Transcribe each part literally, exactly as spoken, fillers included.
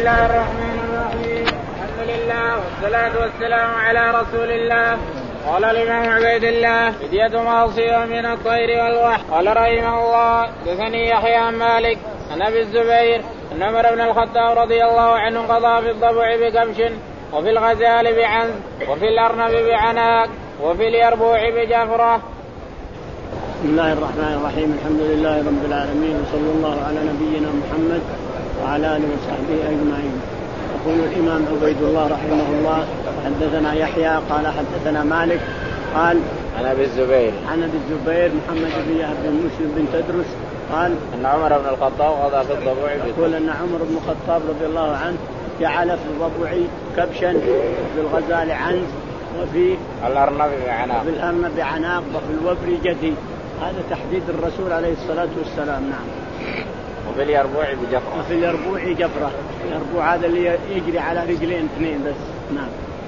الله الرحمن الرحيم. الحمد لله والصلاة والسلام على رسول الله. قال الإمام عبيد الله فدية ما أصيب من الطير والوحش. قال رحمه الله حدثني يحيى عن مالك عن أبي الزبير أن عمر بن الخطاب رضي الله عنه قضى في الضبع بكبش وفي الغزال بعنز وفي الأرنب بعناق وفي اليربوع بجفرة. بسم الله الرحمن الرحيم. الحمد لله رب العالمين وصلى الله على نبينا محمد وعلى آله وصحبه أجمعين. يقول الإمام عبيد الله رحمه الله حدثنا يحيى قال حدثنا مالك قال عن أبي الزبير عن أبي الزبير محمد بن بن مسلم بن تدرس قال أن عمر بن الخطاب قضى في الضبع يقول أن عمر بن الخطاب رضي الله عنه جعل في الضبع كبشا في الغزال عنز وفي الأرنب بعناق في الأرنب بعناق وفي الوبر جدي. هذا تحديد الرسول عليه الصلاة والسلام. نعم. وفي اليربوع بجفرة وفي اليربوع جفرة. اليربوع هذا اللي يجري على رجلين اثنين بس. نعم.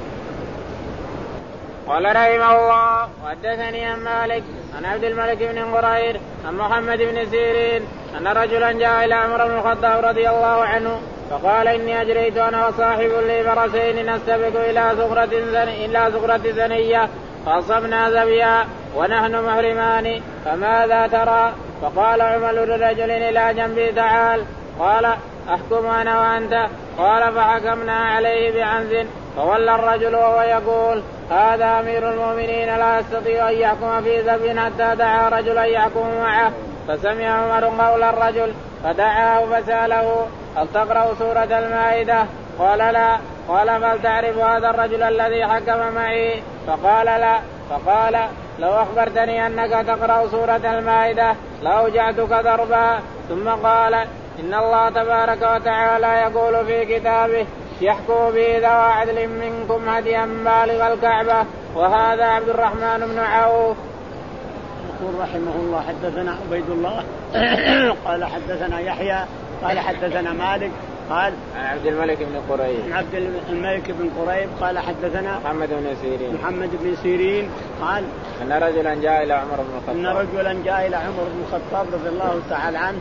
قال رحمه الله وحدثني عن مالك عن عبد الملك بن قرير عن محمد بن سيرين أن رجلا جاء إلى عمر بن الخطاب رضي الله عنه فقال إني أجريت أنا وصاحب لي فرسين نستبق إلى صخرة إلى صخرة ثنية فأصبنا زبيا ونحن محرمان فماذا ترى؟ فقال عمر لرجل إلى جنبي تعال. قال أحكم أنا وأنت. قال فحكمنا عليه بعنز فولى الرجل وهو يقول هذا أمير المؤمنين لا يستطيع أن يحكم في ذنب حتى دعا رجلا يحكم معه. فسمع عمر قول الرجل فدعاه فسأله هل تقرأ سورة المائدة؟ قال لا. قال فلتعرف هذا الرجل الذي حكم معي؟ فقال لا. فقال لو أخبرتني أنك تقرأ سورة المائدة لأوجعتك ضربا. ثم قال إن الله تبارك وتعالى يقول في كتابه يحكم به ذو عدل منكم هديا بالغ الكعبة. وهذا عبد الرحمن بن عوف. يقول رحمه الله حدثنا عبيد الله قال حدثنا يحيى قال حدثنا مالك قال عن عبد الملك بن قريب عبد الملك بن قريب قال حدثنا محمد بن سيرين محمد بن سيرين قال أن رجلا جاء إلى عمر بن الخطاب أن رجلا جاء إلى عمر بن الخطاب رضي الله تعالى عنه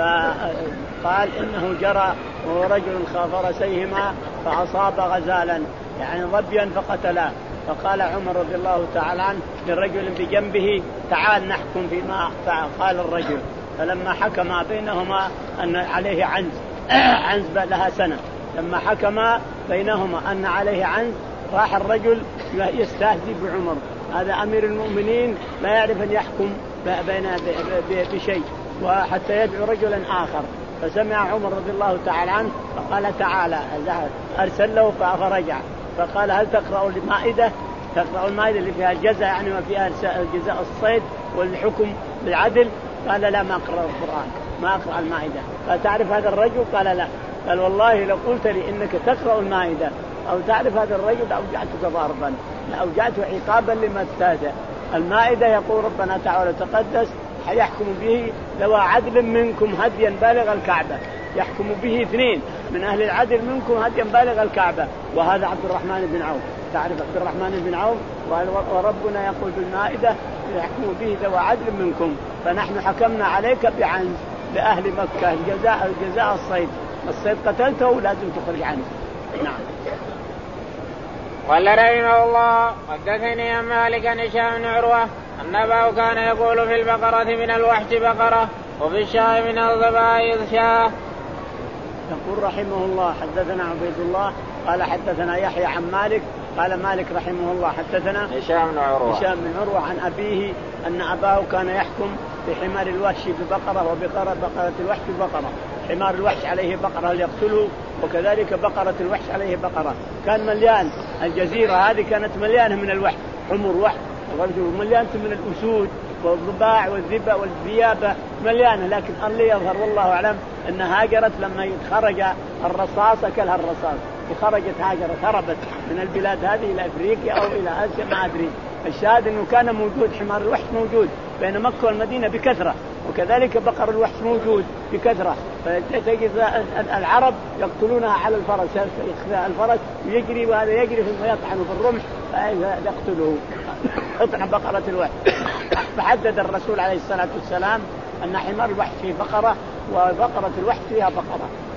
فقال إنه جرى وهو رجل فرسيهما فأصاب غزالا يعني ظبيا فقتلاه. فقال عمر رضي الله تعالى عنه للرجل بجنبه تعال نحكم فيما قال الرجل. فلما حكم بينهما أن عليه عنز عنز لها سنة لما حكم بينهما أن عليه عنز راح الرجل يستهزئ بعمر. هذا أمير المؤمنين لا يعرف أن يحكم بين بشيء وحتى يدعو رجلا آخر. فسمع عمر رضي الله تعالى عنه فقال تعالى أرسل له فرجع فقال هل تقرأ المائدة؟ تقرأ المائدة اللي فيها الجزاء يعني ما فيها جزاء الصيد والحكم بالعدل؟ قال لا ما أقرأ القرآن ما أقرأ المائدة. قال تعرف هذا الرجل؟ قال لا. قال والله لو قلت لي إنك تقرأ المائدة أو تعرف هذا الرجل لأوجعتك ضربا لأوجعته عقابا لما استهزأ. المائدة يقول ربنا تعالى تقدس يحكم به ذو عدل منكم هديا بالغ الكعبة. يحكم به اثنين من أهل العدل منكم هديا بالغ الكعبة. وهذا عبد الرحمن بن عوف. تعرف عبد الرحمن بن عوف وربنا يقول في المائدة يحكم به ذو عدل منكم فنحن حكمنا عليك بعنز لأهل مكة الجزاء الجزاء الصيد الصيد قتلته لازم تخرج عنه. نعم. قال رحمه الله حدثني عن مالك عن هشام بن عروة أن أباه كان يقول في البقرة من الوحش بقرة وفي الشاة من الضبائع شاة. يقول رحمه الله حدثنا عبيد الله قال حدثنا يحيى عن مالك قال مالك رحمه الله حدثنا هشام بن عروة هشام بن عروة عن أبيه أن أباه كان يحكم بحمار الوحش ببقرة وبقرة بقرة الوحش ببقرة. حمار الوحش عليه بقرة يقتله وكذلك بقرة الوحش عليه بقرة. كان مليان الجزيرة هذه كانت مليانة من الوحش حمر وحش ومليانة من الأسود والضباع والذبا والذيابة مليانة. لكن اللي يظهر والله أعلم أن هاجرت لما خرج الرصاص أكلها الرصاص وخرجت هاجرت هربت من البلاد هذه إلى أفريقيا أو إلى آسيا ما أدري. الشاهد أنه كان موجود حمار الوحش موجود بين مكة والمدينة بكثرة وكذلك بقر الوحش موجود بكثرة. فتجد العرب يقتلونها على الفرس الفرس يجري وهذا يجري ثم يطحن في الرمح فيقتله اطعن بقرة الوحش. فحدد الرسول عليه الصلاة والسلام أن حمار الوحش فيه بقرة وبقرة الوحش فيها بقرة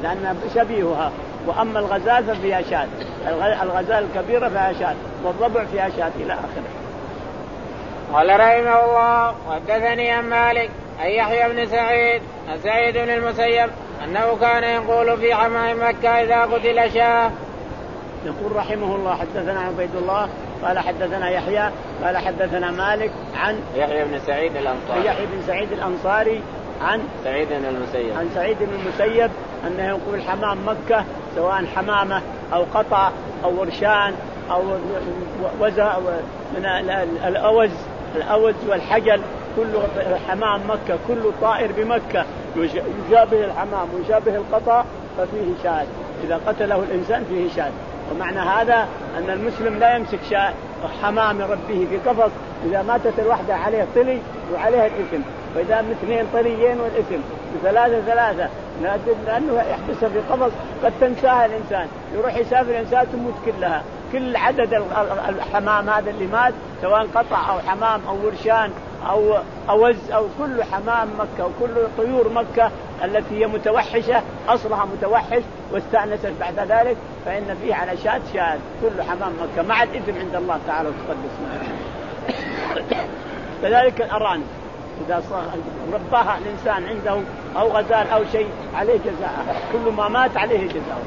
لأن شبيهها. وأما الغزال ففيها شاة، الغزال الكبيرة فيها شاة، والضبع فيها شاة إلى آخره. قال رحمه الله وحدثني عن مالك أن يحيى بن سعيد عن سعيد بن المسيب أنه كان يقول في حمام مكة إذا قتل شاه. يقول رحمه الله حدثنا عبيد الله قال حدثنا يحيى قال حدثنا مالك عن يحيى بن سعيد الأنصاري يحيى بن سعيد الأنصاري عن سعيد بن المسيب عن سعيد بن المسيب أنه يقول حمام مكة سواء حمامة أو قطع أو ورشان أو وزع من الأوز الأوز والحجل، كل حمام مكة كل طائر بمكة يشابه الحمام ويشابه القطع ففيه شاذ، إذا قتله الإنسان فيه شاذ. ومعنى هذا أن المسلم لا يمسك شاء حمام ربه في قفص، إذا ماتت الوحدة عليه طلي وعليها الإثم، وإذا اثنين طليين والإثم، وثلاثة ثلاثة، لأنه يحبسها في قفص قد تنساها الإنسان، يروح يسافر الإنسان تموت كلها، كل عدد الحمام هذا اللي مات سواء قطع أو حمام أو ورشان أو أوز أو كل حمام مكة وكل طيور مكة التي هي متوحشة أصلها متوحش واستأنست بعد ذلك فإن فيه على شاة شاذ كل حمام مكة مع الإثم عند الله تعالى وتقدس معه. كذلك الأرانب إذا رباها الإنسان عنده أو غزال أو شيء عليه جزاء، كل ما مات عليه جزاء.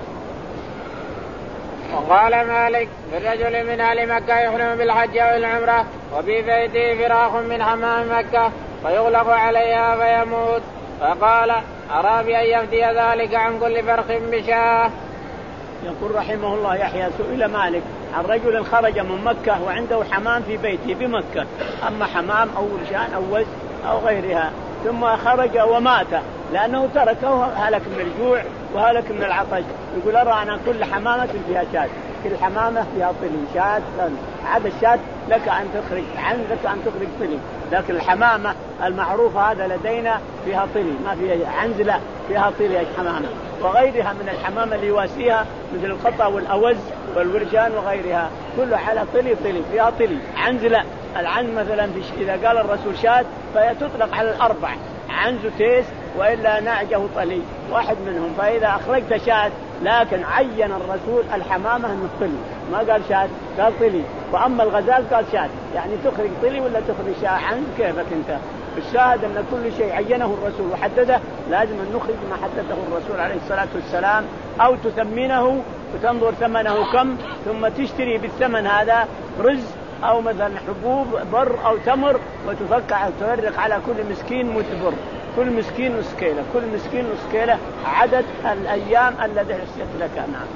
وقال مالك بالرجل من أهل مكة يحرم بالحج أو العمرة وفي بيته فراخ من حمام مكة فيغلق عليها فيموت، فقال أرى بأن يفدي ذلك عن كل فرخ بشاه. يقول رحمه الله يحيى سئل مالك عن رجل خرج من مكة وعنده حمام في بيته بمكة، أما حمام أو ورشان أو وز أو غيرها، ثم خرج ومات لأنه تركه هلك من الجوع وهلك من العطش، يقول أرى أنا كل حمامة فيها شاة، كل حمامة فيها طلي شاة، هذا الشاة لك أن تخرج عن لك أن تخرج طلي، لكن الحمامة المعروفة هذا لدينا فيها طلي ما فيها عنز، لا فيها طلي الحمامة، وغيرها من الحمامة اللي يواسيها مثل القطع والأوز والورجان وغيرها كلها على طلي طلي فيها طلي. عنز لا، العنز مثلا إذا قال الرسول شاة فهي تطلق على الأربع، عنز تيس وإلا نعجه طلي واحد منهم، فإذا أخرجت شاة لكن عين الرسول الحمامة من طلي ما قال شاة قال طلي، وأما الغزال قال شاة، يعني تخرج طلي ولا تخرج شاة عنز كيفك أنت. الشاهد أن كل شيء عينه الرسول وحدده لازم أن نخرج ما حدده الرسول عليه الصلاة والسلام، أو تثمنه وتنظر ثمنه كم ثم تشتري بالثمن هذا رز أو مثلا حبوب بر أو تمر وتفكع تفرق على كل مسكين متبر، كل مسكين نص كيلة، كل مسكين نص كيلة عدد الأيام الذي حسيت لك. نعم.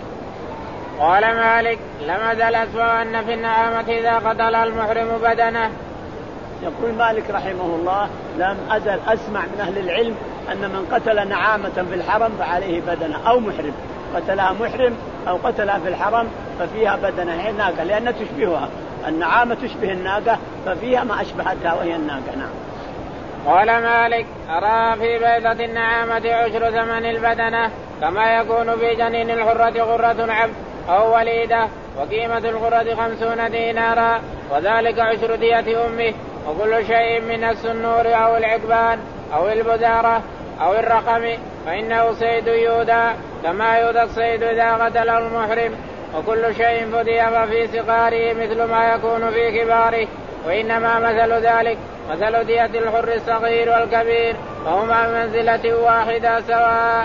قال مالك لم أزل أسمع أن في النعامة إذا قتل المحرم بدنه. يقول مالك رحمه الله لم أزل أسمع من أهل العلم أن من قتل نعامة في الحرم فعليه بدنه، أو محرم قتلها محرم أو قتلها في الحرم ففيها بدنه، هي الناقة لأنها تشبهها، النعامة تشبه الناقة ففيها ما أشبهتها وهي الناقة. نعم. قال مالك أرى في بيضة النعامة عشر ثمن البدنة كما يكون في جنين الحرة غرة عبد أو وليدة، وقيمة الغرة خمسون دينارا، وذلك عشر دية أمه، وكل شيء من السنور أو العقبان أو البذارة أو الرقم فإنه صيد يودى كما يودى الصيد إذا قتله المحرم، وكل شيء فدي ففي صغاره مثل ما يكون في كباره، وإنما مثل ذلك مثل دية الحر الصغير والكبير وهما بمنزلة واحدة سواء.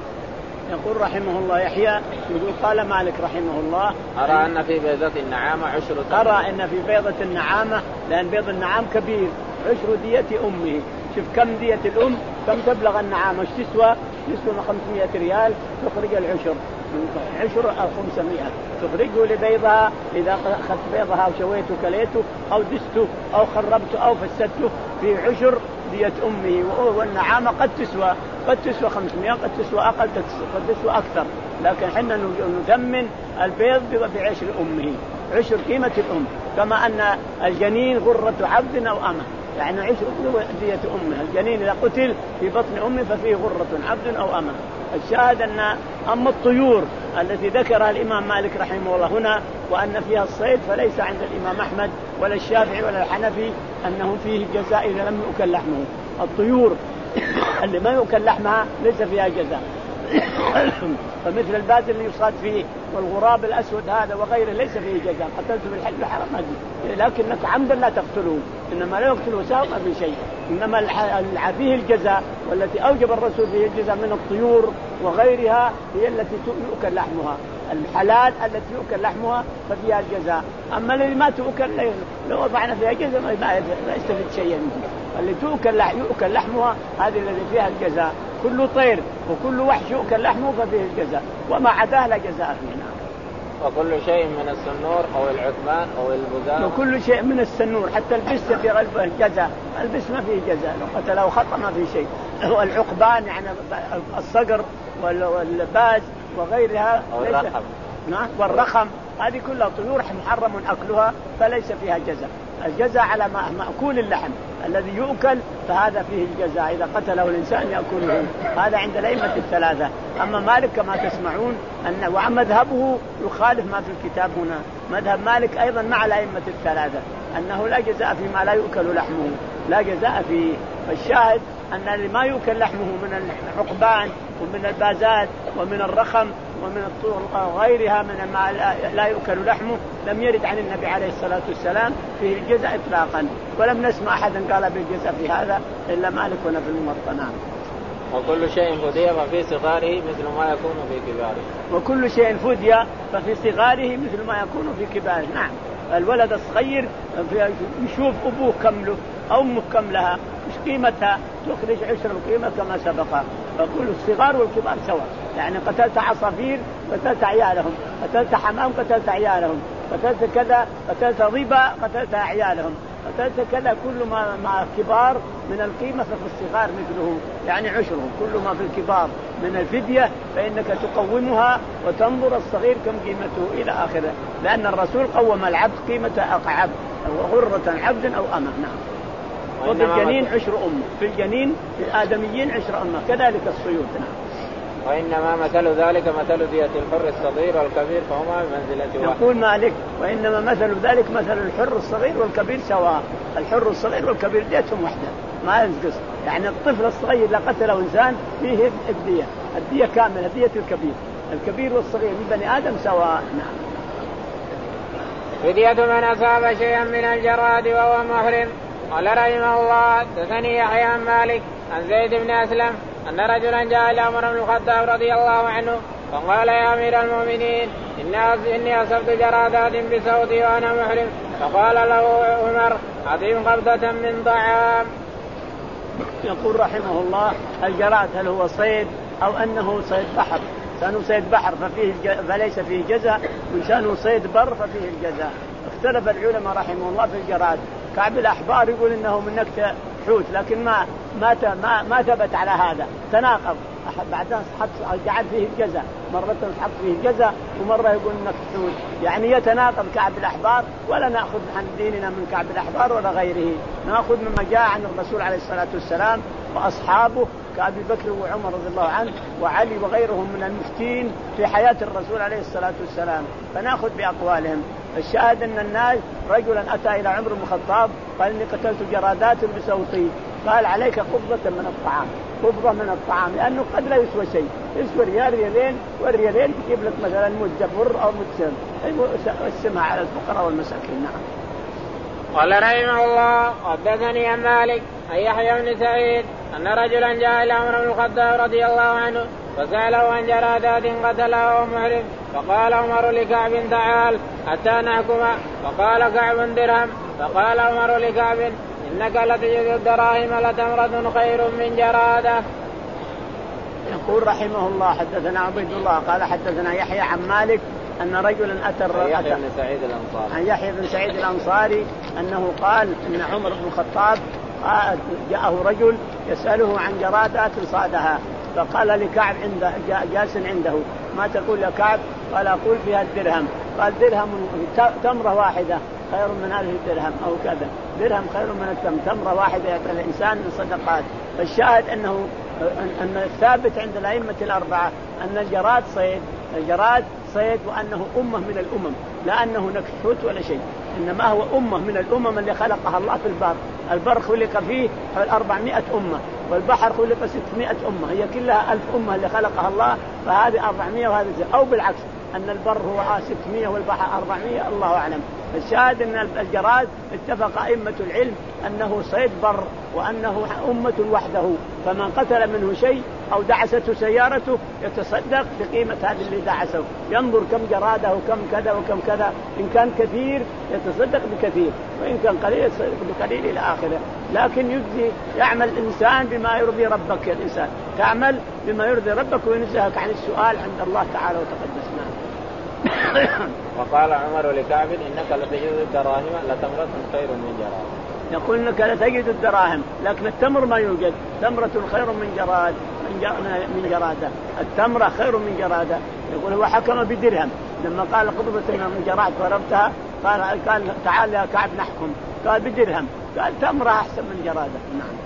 يقول رحمه الله يحيى يقول قال مالك رحمه الله أرى أن في بيضة النعامة عشر ثمن. أرى أن في بيضة النعامة لأن بيض النعام كبير عشر دية أمه. شوف كم دية الأم كم تبلغ النعامة ايش تسوى؟ تسوى خمسمائة ريال، تخرج العشر عشر أو خمسمائة تخرجه لبيضها إذا أخذت بيضها وشويته كليته أو دسته أو خربته أو فسدته في عشر دية أمه. والنعامة قد تسوى قد تسوى خمسمائة قد تسوى أقل قد تسوى أكثر، لكن حنا نثمن البيض بعشر أمه، عشر قيمة الأم، كما أن الجنين غرة عبد أو أمه، يعني عشر دية أمه. الجنين إذا قتل في بطن أمه ففيه غرة عبد أو أمه. الشاهد أن أما الطيور التي ذكرها الإمام مالك رحمه الله هنا وأن فيها الصيد فليس عند الإمام أحمد ولا الشافعي ولا الحنفي أنه فيه جزاء إذا لم يؤكل لحمه. الطيور اللي ما يؤكل لحمها ليس فيها جزاء، فمثل الباز اللي يصاد فيه والغراب الأسود هذا وغيره ليس فيه جزاء، قتلته بالحل الحرام لكنك عمدا لا تقتلوه، إنما لا يقتله سواء ما في شيء، إنما فيه الجزاء والتي أوجب الرسول فيه الجزاء من الطيور وغيرها هي التي يؤكل لحمها، الحلال التي يؤكل لحمها ففيها الجزاء. أما الذي ما تؤكل لو وضعنا فيها جزاء ما يستفيد شيئا، اللي تؤكل يؤكل لحمها هذه الذي فيها الجزاء. كل طير وكل وحش يؤكل لحمه ففيه الجزاء، وما عداه لا جزاء فيه. وكل شيء من السنور أو العثمان أو البزار، وكل شيء من السنور حتى البس في غلبه الجزاء، البس ما فيه جزاء، لو قتله خطأ ما فيه شيء. والعقبان يعني الصقر والباز وغيرها والرخم، نعم والرخم، هذه كلها طيور محرم أكلها فليس فيها جزاء. الجزاء على مأكول اللحم الذي يؤكل فهذا فيه الجزاء، إذا قتله الإنسان يأكله، هذا عند الأئمة الثلاثة. أما مالك كما تسمعون أن ومذهبه يخالف ما في الكتاب هنا، مذهب مالك أيضا مع الأئمة الثلاثة أنه لا جزاء فيما لا يؤكل لحمه، لا جزاء فيه. فالشاهد أن اللي ما يؤكل لحمه من العقبان ومن البازات ومن الرخم ومن الطور وغيرها من ما لا يؤكل لحمه لم يرد عن النبي عليه الصلاة والسلام فيه الجزاء إطلاقا، ولم نسمع أحدا قال بالجزاء في هذا إلا مالك هنا في الموطنات. وكل شيء فدي ففي صغاره مثل ما يكون في كباره، وكل شيء فدي ففي صغاره مثل ما يكون في كباره. نعم، الولد الصغير يشوف أبوه كمله أو أمه كملها مش قيمتها، تخرج عشر القيمة كما سبق. فكل الصغار والكبار سواء، يعني قتلت عصافير قتلت عيالهم، قتلت حمام قتلت عيالهم، قتلت كذا قتلت ضبا قتلت عيالهم، قتلت كذا، كل ما مع كبار من القيمة ففي الصغار مثله، يعني عشرهم. كل ما في الكبار من الفدية فإنك تقومها وتنظر الصغير كم قيمته إلى آخره، لأن الرسول قوم العبد قيمة عبد أو غرة عبد أو أمة. نعم. وفي الجنين عشر أمة، في الجنين في الآدميين عشر أمة، كذلك الصيود. نعم. وإنما مثل ذلك مثل دية الحر الصغير والكبير فهما بمنزلة واحد. يقول مالك وإنما مثل ذلك مثل الحر الصغير والكبير سواء، الحر الصغير والكبير ديتهم واحدة ما ينقص، يعني الطفل الصغير إذا قتله إنسان فيه الدية، الدية كاملة، دية الكبير، الكبير والصغير من بني آدم سواء. نعم. فدية من أصاب شيئا من الجراد وهو محرم. قال رحمه الله حدثني يحيى عن مالك عن زيد بن أسلم أن رجلا جاء إلى عمر بن الخطاب رضي الله عنه فقال يا أمير المؤمنين إني أصبت جرادات بصوتي وأنا محرم. فقال له عمر أعطهم قبضة من طعام. يقول رحمه الله الجراد هل هو صيد أو أنه صيد بحر؟ كانوا صيد بحر ففيه فليس فيه جزاء، وكانوا صيد بر ففيه الجزاء. اختلف العلماء رحمه الله في الجراد. كعب الأحبار يقول إنه من نكت حوت، لكن ما ما ما, ما ثبت على هذا، تناقض. بعدين حط جعل فيه الجزاء، مرة حط فيه الجزاء ومرة يقول نكت حوت، يعني يتناقض كعب الأحبار. ولا نأخذ عن ديننا من كعب الأحبار ولا غيره، نأخذ مما جاء عن الرسول عليه الصلاة والسلام وأصحابه كأبي بكر وعمر رضي الله عنه وعلي وغيرهم من المفتين في حياة الرسول عليه الصلاة والسلام، فنأخذ بأقوالهم. الشاهد أن الناس رجلا أتى إلى عمر بن الخطاب قال إني قتلت جرادات بصوتي، قال عليك قبضة من الطعام، قبضة من الطعام، لأنه قد لا يسوى شيء، يسوى ريال ريالين، والريالين يجيب لك مثلا مد بر أو مد سم، يقسمها على الفقراء والمساكين. نعم. قال رحمه الله حدثني عن مالك عن يحيى بن سعيد أن رجلا جاء إلى عمر بن الخطاب رضي الله عنه فسأله عن جرادات قتلها وهو محرم. فقال عمر لكعب تعال حتى نحكم. فقال كعب درهم. فقال عمر لكعب إنك لتجد الدراهم لتمرة خير من جرادة. يقول رحمه الله حدثنا عبيد الله قال حدثنا يحيى عن مالك أن رجلا أتى يحيى بن سعيد الأنصاري عن يحيى بن سعيد الأنصاري أنه قال أن عمر بن الخطاب جاءه رجل يسأله عن جرادات صادها، فقال لكعب عنده جالس عنده ما تقول يا كعب؟ قال أقول فيها الدرهم. قال درهم تمرة واحدة خير من ألف درهم أو كذا، درهم خير من التمر، تمرة واحدة يأتي الإنسان من صدقات. فالشاهد أنه أن الثابت عند الأئمة الأربعة أن الجراد صيد، الجراد صيد وأنه أمة من الأمم، لا أنه نكحوت ولا شيء، إنما هو أمة من الأمم اللي خلقها الله في البر. البر خلق فيه حول أربعمائة أمة، والبحر خلق ستمائة أمة، هي كلها ألف أمة اللي خلقها الله، فهذه أربعمائة وهذه أو بالعكس أن البر هو ستمائة والبحر أربعمائة، الله أعلم. الشاهد أن الجراد اتفق أئمة العلم أنه صيد بر وأنه أمة وحده، فمن قتل منه شيء أو دعسته سيارته يتصدق بقيمة هذا اللي دعسه، ينظر كم جراده وكم كذا وكم كذا، إن كان كثير يتصدق بكثير وإن كان قليل يتصدق بقليل إلى آخره. لكن يجزي يعمل الإنسان بما يرضي ربك، يا الإنسان تعمل بما يرضي ربك وينزهك عن السؤال عند الله تعالى وتقدسنا. وقال عمر لكعب إنك لتجد الدراهم لتمرة خير من جراد. يقول إنك لتجد الدراهم لكن التمر ما يوجد، تمرة خير من جراد من جرادة، التمرة خير من جرادة. يقول هو حكم بدرهم لما قال قضبة من جراد ضربتها، قال قال تعال يا كعب نحكم، قال بدرهم، قال تمرة أحسن من جرادة. نعم.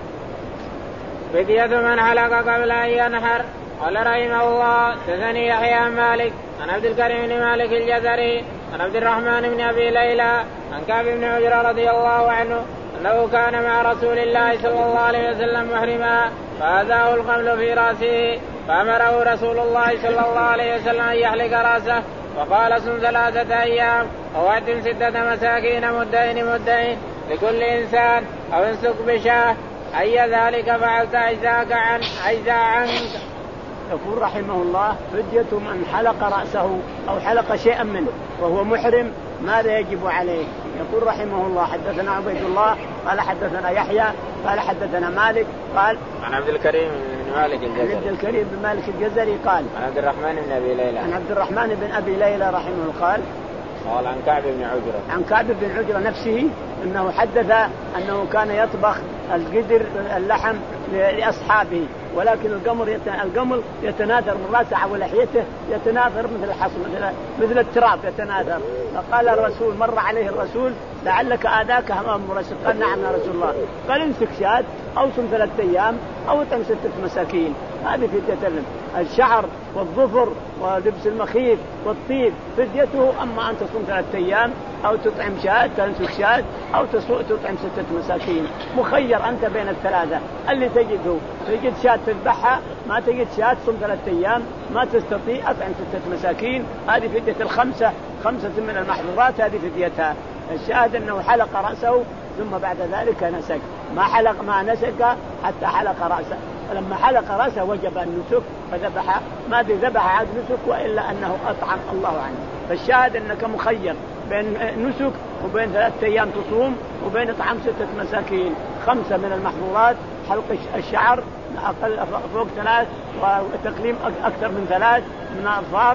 فدية من حلق قبل أن ينحر. قال رحمه الله حدثني يحيى مالك عن عبد الكريم بن مالك الجزري عن عبد الرحمن بن أبي ليلى عن كعب بن عجرة رضي الله عنه أنه كان مع رسول الله صلى الله عليه وسلم محرما فأذاه القمل في رأسه فأمره رسول الله صلى الله عليه وسلم أن يحلق رأسه وقال صم ثلاثة أيام أو أتم ستة مساكين مدين مدين لكل إنسان أو انسك بشاه أي ذلك فعلت عجزاك عن عجزا عنك. يقول رحمه الله فدية من حلق رأسه أو حلق شيئا منه وهو محرم ماذا يجب عليه؟ يقول رحمه الله حدثنا عبيد الله قال حدثنا يحيى قال حدثنا مالك قال عن عبد الكريم بن مالك الجزري عبد الكريم بن مالك الجزري قال عن عبد الرحمن بن أبي ليلى عن عبد الرحمن بن أبي ليلى رحمه الله قال قال عن كعب بن عجرة عن كعب بن عجرة نفسه أنه حدث أنه كان يطبخ القدر اللحم لأصحابه ولكن القمر القمر يتناثر من رأسه ولحيته يتناثر مثل الحصى مثل مثل التراب يتناثر. فقال الرسول مر عليه الرسول لعلك آذاك أمام الرسول قال نعم يا رسول الله قال امسك شاة أو صم ثلاثة أيام أو اطعم ستة مساكين. هذه فدية الشعر والظفر ولبس المخيط والطيب فديته. أما أن تصوم ثلاثة أيام أو تطعم شاة تنسك شاة أو تطعم ستة مساكين مخير أنت بين الثلاثة اللي تجده. تجد شاة تذبحها ما تجد شاة صوم ثلاثة أيام ما تستطيع أطعم ستة مساكين. هذه فدية الخمسة خمسة من المحظورات هذه فديتها. الشاهد أنه حلق رأسه ثم بعد ذلك نسك ما حلق ما نسك حتى حلق رأسه. فلما حلق رأسه وجب النسك فذبح ما ذبح عاد نسك وإلا أنه أطعم الله عنه. فالشاهد أنك مخير بين نسك وبين ثلاثة أيام تصوم وبين إطعام ستة مساكين. خمسة من المحظورات حلق الشعر أقل فوق ثلاث وتقليم أكثر من ثلاث من الأظفار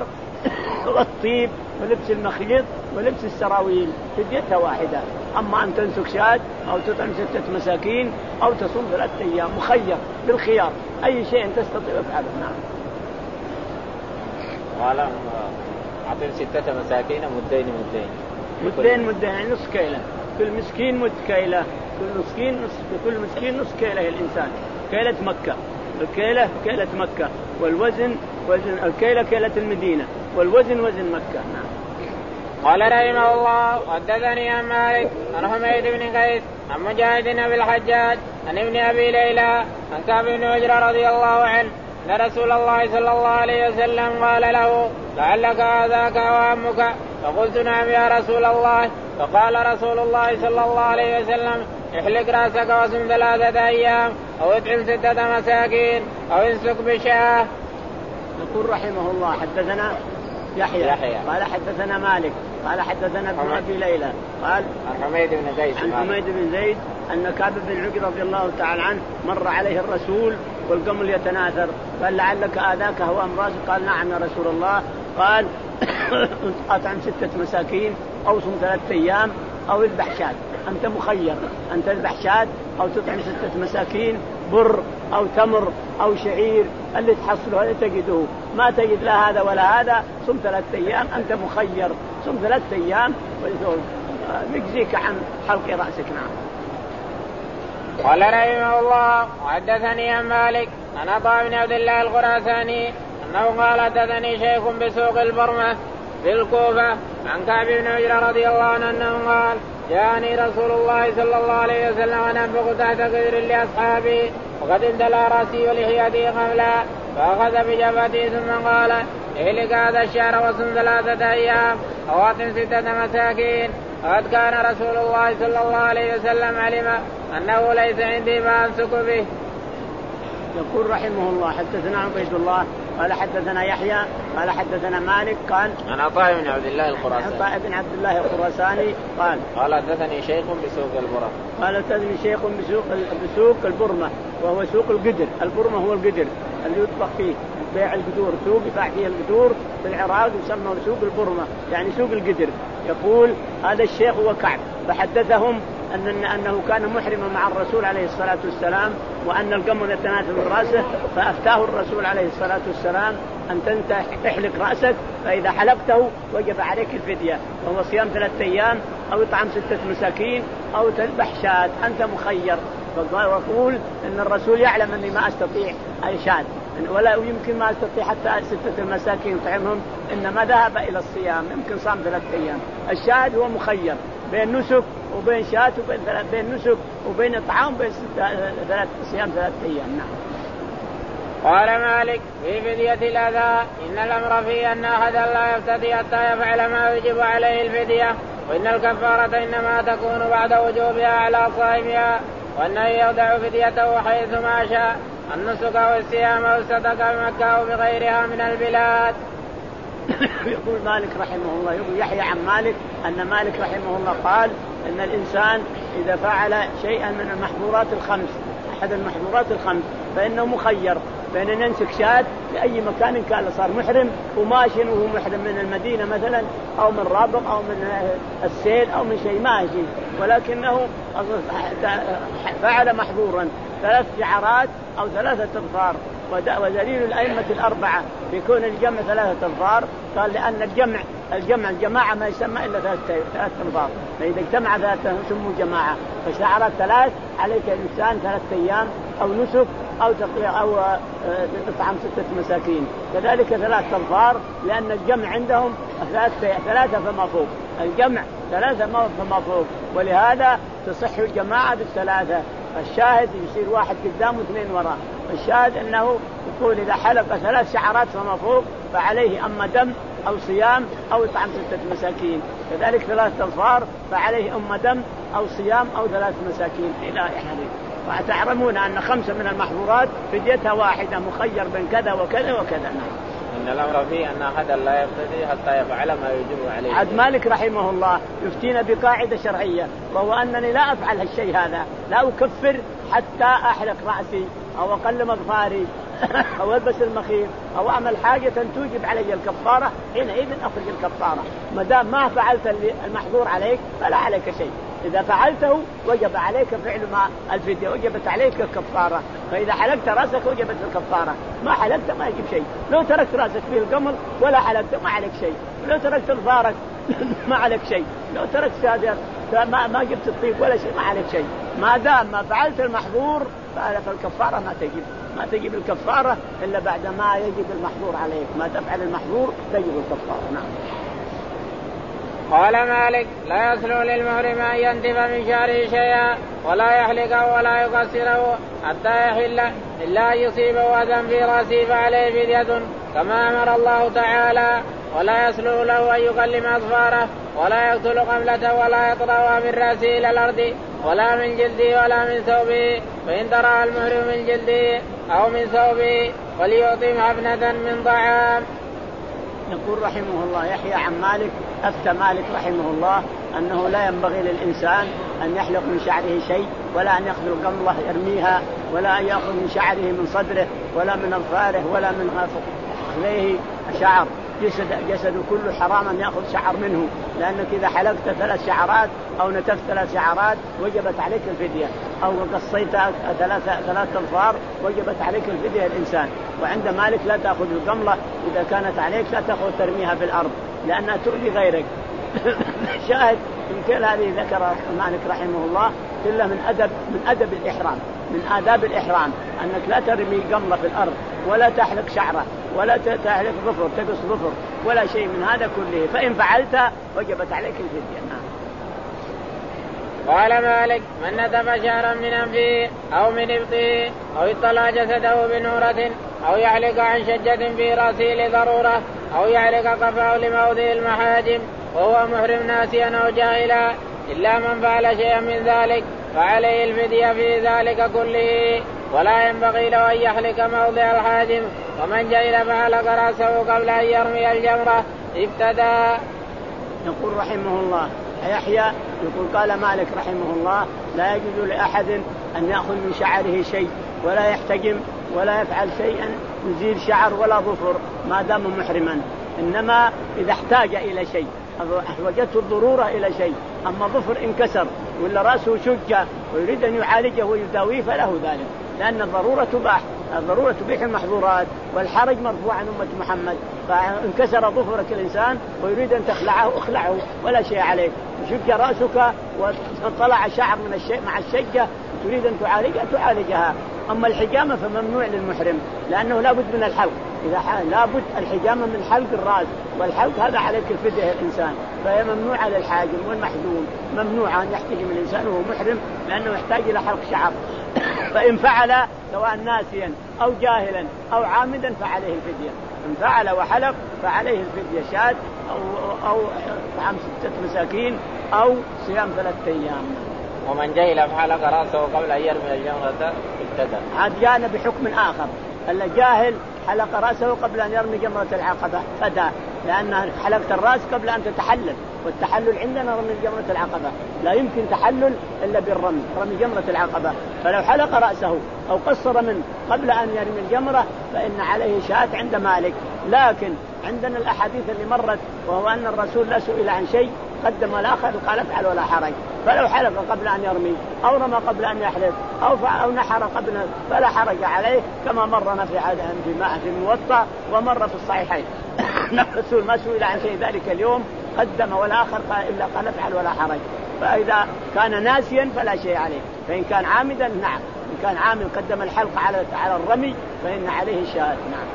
والطيب ولبس المخيط ولبس السراويل فديتها واحدة. أما أن تنسك شاة أو تطعم ستة مساكين أو تصوم ثلاثة أيام مخير بالخيار أي شيء تستطيع افعله. نعم. قال أعطي ستة مساكين مدين مدين مدين مدين يعني نص كيلة كل مسكين مد كيلة كل مسكين نص كل مسكين نص كيلة الإنسان. كيلة مكة الكيلة كيلة مكة والوزن وزن الكيلة كيلة المدينة والوزن وزن مكة. نعم. قال رحمه الله حدثني عن مالك عن حميد بن قيس عن مجاهد بن الحجاج عن ابن أبي ليلى عن كعب بن عجرة رضي الله عنه أن رسول الله صلى الله عليه وسلم قال له لعلك آذاك وعمك فقلت نعم يا رسول الله. فقال رسول الله صلى الله عليه وسلم احلق رأسك وصم ثلاثة أيام أو اطعم ستة مساكين أو انسك بشاه. يقول رحمه الله حدثنا يحيى, يحيى قال حدثنا مالك قال حدثنا ابن أبي ليلى قال عن حميد بن زيد عن حميد بن زيد أن كعب بن عجرة رضي الله تعالى عنه مر عليه الرسول والقمل يتناثر قال لعلك آذاك هو أمراض قال نعم يا رسول الله. قال أطعم ستة مساكين أو صم ثلاثة أيام أو اذبح شاة. أنت مخير أن تذبح شاة أو تطعم ستة مساكين بر أو تمر أو شعير اللي تحصله اللي تجده. ما تجد لا هذا ولا هذا صم ثلاثة أيام أنت مخير صم ثلاثة أيام ويجزيك عن حلق رأسك. نعم. قال رحمه الله وحدثني عن مالك عن عطاء بن عبد الله الخراساني أنه قال حدثني شيخ بسوق البرمة في الكوفة عن كعب بن عجرة رضي الله عنه أنه قال جاءني رسول الله صلى الله عليه وسلم وأنا أنفق تحت قدر لأصحابي وقد امتلأ رأسي ولحيتي قملا فأخذ بجبهتي ثم قال اهلك هذا الشهر وصم ثلاثة أيام أو أطعم ستة مساكين. وقد كان رسول الله صلى الله عليه وسلم علم أنه ليس عندي ما أمسك به. يقول رحمه الله حدثنا عبيد الله قال حدثنا يحيى قال حدثنا مالك قال عن عطاء بن عبد الله الخراساني عطاء بن عبد الله الخراساني قال قال حدثني شيخ بسوق البرمة قال حدثني شيخ بسوق بسوق البرمة وهو سوق القدر. البرمة هو القدر اللي يطبخ فيه بيع القدور، سوق يباع فيه القدور في العراق يسمى سوق البرمة يعني سوق القدر. يقول هذا الشيخ هو كعب فحدثهم أن أنه كان محرما مع الرسول عليه الصلاة والسلام وأن القمل يتناثر من رأسه فأفتاه الرسول عليه الصلاة والسلام أن تنت تحلق رأسك فإذا حلقته وجب عليك الفدية وهو صيام ثلاثة أيام أو إطعام ستة مساكين أو تذبح شاة أنت مخير. ويقول أن الرسول يعلم أني ما أستطيع الشاة ولا يمكن ما أستطيع حتى ستة المساكين طعمهم إنما ذهب إلى الصيام يمكن صام ثلاثة أيام. الشاهد هو مخير بين نسك وبين شاة وبين بين نسك وبين طعام وبين ثلاث صيام ثلاثة أيام. نعم. قال مالك في فدية الأذى إن الأمر فيه أن أحدا لا يفتدي حتى يفعل ما يجب عليه الفدية وإن الكفارة إنما تكون بعد وجوبها على صاحبها وأنه يودع فديته حيثما شاء النسك والصيام والصدقة بمكة أو بغيرها من البلاد. يقول مالك رحمه الله يقول يحيى عن مالك أن مالك رحمه الله قال أن الإنسان إذا فعل شيئا من المحظورات الخمس أحد المحظورات الخمس فإنه مخير بين أن ينسك شاة لأي مكان كان صار محرم وماشي وهو محرم من المدينة مثلا أو من رابغ أو من السيل أو من شيء ماشي ولكنه فعل محظورا ثلاث شعرات أو ثلاثة أظفار. ودليل الأئمة الأربعة بيكون الجمع ثلاثة أظفار قال لأن الجمع الجمع الجماعة ما يسمى إلا ثلاثة ثلاثة أظفار فإذا اجتمع ثلاثة سموا جماعة فشعرات ثلاث عليك الإنسان ثلاثة أيام أو نسك أو أو إطعام ستة مساكين. كذلك ثلاثة أظفار لأن الجمع عندهم ثلاثة ثلاثة فما فوق الجمع ثلاثة فما فوق ولهذا تصح الجماعة بالثلاثة. الشاهد يصير واحد قدام واثنين وراء. الشاهد أنه يقول إذا حلق ثلاث شعرات فما فوق فعليه أما دم أو صيام أو إطعام ستة مساكين. كذلك ثلاث أظفار فعليه أما دم أو صيام أو ثلاث مساكين إلى آخره. وتعلمون أن خمسة من المحظورات فديتها واحدة مخير بين كذا وكذا وكذا. إن الأمر فيه أن أحدا لا يفتدي حتى يفعل ما يجب عليه. عد مالك رحمه الله يفتينا بقاعدة شرعية وهو أنني لا أفعل هالشيء هذا لا أكفر حتى أحلق رأسي أو أقلم أظفاري أو ألبس المخيط أو أعمل حاجة توجب علي الكفارة حينئذ أخرج الكفارة. ما دام ما فعلت المحظور عليك فلا عليك شيء. إذا فعلته وجب عليك فعل ما الفدية وجبت عليك الكفارة. فإذا حلقت رأسك وجبت الكفارة ما حلقت ما يجب شيء. لو تركت رأسك فيه القمر ولا حلقت ما عليك شيء. لو تركت أظفارك ما عليك شيء. لو تركت سادر ما ما جبت الطيب ولا شيء ما عليك شيء. ما دام ما فعلت المحظور فالكفارة ما تجب ما تجب الكفارة إلا بعد ما يجب المحظور عليك. ما تفعل المحظور تجب الكفارة. نعم. قال مالك لا يسلو للمحرم أن ينتف من شعره شيئا ولا يحلقه ولا يقصره حتى يحل إلا أن يصيبه أذى في رأسه فعليه فدية كما أمر الله تعالى. ولا يسلو له أن يكلم أظفاره ولا يقتل قملته ولا يطرها من رأسه إلى الأرض ولا من جلده ولا من ثوبه فإن ترى المحرم من جلده أو من ثوبه وليعطم حفنة من طعام. يقول رحمه الله يحيى عن مالك أفتى مالك رحمه الله أنه لا ينبغي للإنسان أن يحلق من شعره شيء ولا أن يأخذ القملة يرميها ولا أن يأخذ من شعره من صدره ولا من أظفاره ولا من خليه شعر. جسد جسده كله حرام أن يأخذ شعر منه لأنك إذا حلقت ثلاث شعرات أو نتفت ثلاث شعرات وجبت عليك الفدية أو قصيت ثلاث ثلاث أظفار وجبت عليك الفدية الإنسان. وعند مالك لا تأخذ القملة إذا كانت عليك لا تأخذ ترميها في الأرض لأنها تؤذي غيرك. شاهد من كل هذه ذكر مالك رحمه الله كله من أدب من أدب الإحرام من آداب الإحرام أنك لا ترمي قملة في الأرض ولا تحلق شعره ولا تحلق ظفر تقص ظفر ولا شيء من هذا كله. فإن فعلت وجبت عليك الفدية. قال مالك من نتف شعرا من أنفه أو من إبطه أو اطلع جسده بنورة أو يعلق عن شجة في رأسه لضرورة أو يعلق قفاه لموضع المحاجم وهو محرم ناسيا أو جاهلا إلا من فعل شيئا من ذلك فعليه الفدية في ذلك كله ولا ينبغي له أن يحلق موضع الحاجم ومن جهل فحلق رأسه قبل أن يرمي الجمرة افتدى. يقول رحمه الله يحيى يقول قال مالك رحمه الله لا يجوز لأحد أن يأخذ من شعره شيء ولا يحتجم ولا يفعل شيئا يزيل شعر ولا ظفر ما دام محرما، إنما إذا احتاج إلى شيء وجدته الضرورة إلى شيء، أما ظفر انكسر ولا رأسه شج ويريد أن يعالجه ويداويه فله ذلك، لأن الضرورة تباح، الضرورة تبيح المحظورات والحرج مرفوع عن أمة محمد. فانكسر ظفرك الإنسان ويريد أن تخلعه اخلعه ولا شيء عليك، شج رأسك وطلع شعر من الشيء مع الشجة تريد أن تعالجها تعالجها. أما الحجامة فممنوع للمحرم لأنه لا بد من الحلق، إذا لا بد الحجامة من حلق الرأس، والحلق هذا عليك الفدية الإنسان، فهي ممنوعة للحاجم والمحجوم، ممنوع أن يحتجم الإنسان وهو محرم لأنه يحتاج إلى حلق شعر. فإن فعل سواء ناسيا أو جاهلا أو عامدا فعليه الفدية، إن فعل وحلق فعليه الفدية شاة أو أو طعام ستة مساكين أو صيام ثلاثة أيام. ومن جهل فحلق رأسه قبل أن يرمي الجمرة ابتدى. عاد جاءنا بحكم آخر، الجاهل حلق رأسه قبل أن يرمي جمرة العقبة فدا، لأن حلقت الرأس قبل أن تتحلل، والتحلل عندنا رمي جمرة العقبة، لا يمكن تحلل إلا بالرمي، رمي جمرة العقبة. فلو حلق رأسه أو قصر منه قبل أن يرمي الجمرة فإن عليه شاة عند مالك. لكن عندنا الأحاديث اللي مرت وهو أن الرسول لا سئل عن شيء قدم الآخر قال افعل ولا حرج، فلو حلق قبل أن يرمي أو رمى قبل أن يحلق أو أو نحر قبل فلا حرج عليه، كما مرنا في في الموطأ ومر في الصحيحين. الرسول ما سئل عن شيء ذلك اليوم قدم والآخر قال إلا قال افعل ولا حرج. فإذا كان ناسيا فلا شيء عليه، فإن كان عامدا نعم، إن كان عامل قدم الحلق على على الرمي فإن عليه شاة. نعم.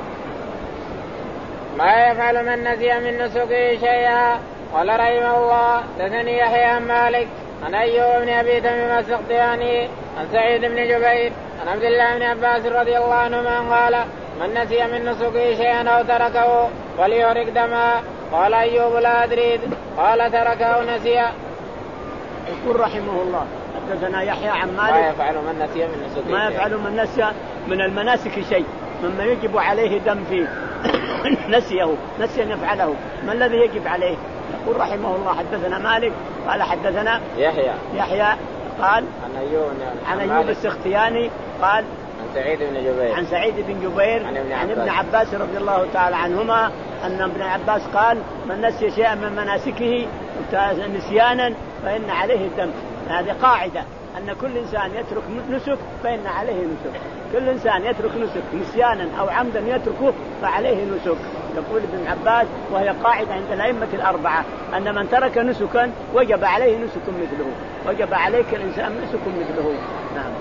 ما يفعل من نسي من نسكه شيئا. قال رحمه الله حدثني يحيى عن مالك عن أيوب بن أبي تميم السختياني عن سعيد بن جبير عن عبد الله بن عباس رضي الله عنهما قال من نسي من نسكه شيئا أو تركه فليحرق دما. قال أيوب لا أدري، قال تركه نسي. يقول رحمه الله حدثنا يحيى عن مالك ما يفعل من نسي من نسكه ما يفعل من نسي من المناسك شيء مما يجب عليه دم فيه نسيه نسيا يفعله، ما الذي يجب عليه؟ يقول رحمه الله حدثنا مالك قال حدثنا يحيى يحيى قال عن أيوب عن أيوب السختياني قال عن سعيد بن جبير عن سعيد بن جبير عن ابن, عن ابن عباس رضي الله تعالى عنهما أن ابن عباس قال من نسي شيئا من مناسكه نسيانا فإن عليه الدم. هذه قاعدة أن كل إنسان يترك نسك فإن عليه نسك، كل إنسان يترك نسك نسيانا أو عمدا يتركه فعليه نسك. يقول ابن عباس وهي قاعدة عند الأئمة الأربعة أن من ترك نسكا وجب عليه نسك مثله، وجب عليك الإنسان نسك مثله. نعم.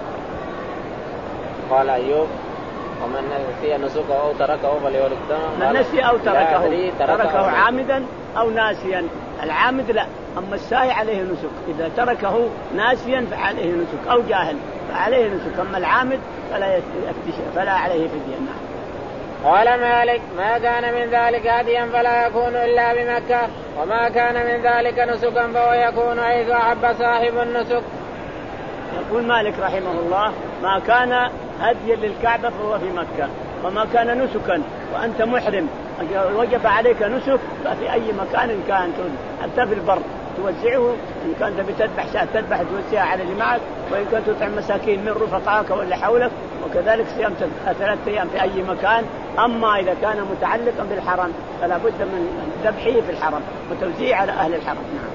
قال أيوب ومن نسي نسكه أو تركه فليحرق دما. من نسي أو تركه تركه, تركه عامدا أو ناسيا، العامد لا، أما الساهي عليه نسك، إذا تركه ناسيا فعليه نسك أو جاهل فعليه نسك، أما العامد فلا فلا عليه فدية. قال مالك ما كان من ذلك هديا فلا يكون إلا بمكة، وما كان من ذلك نسكا فهو يكون حيث أحب صاحب النسك. يقول مالك رحمه الله ما كان هديا للكعبة فهو في مكة، وما كان نسكا وأنت محرم وجب عليك نسك ففي أي مكان كان، حتى في البر توزعه، إن كنت بتذبح شاة تذبح توزعها على اللي معك، وإن كنت تطعم مساكين من رفقائك واللي حولك، وكذلك صيام ثلاثة أيام في أي مكان. أما إذا كان متعلقا بالحرم فلا بد من ذبحه في الحرم وتوزيعه على أهل الحرم. نعم.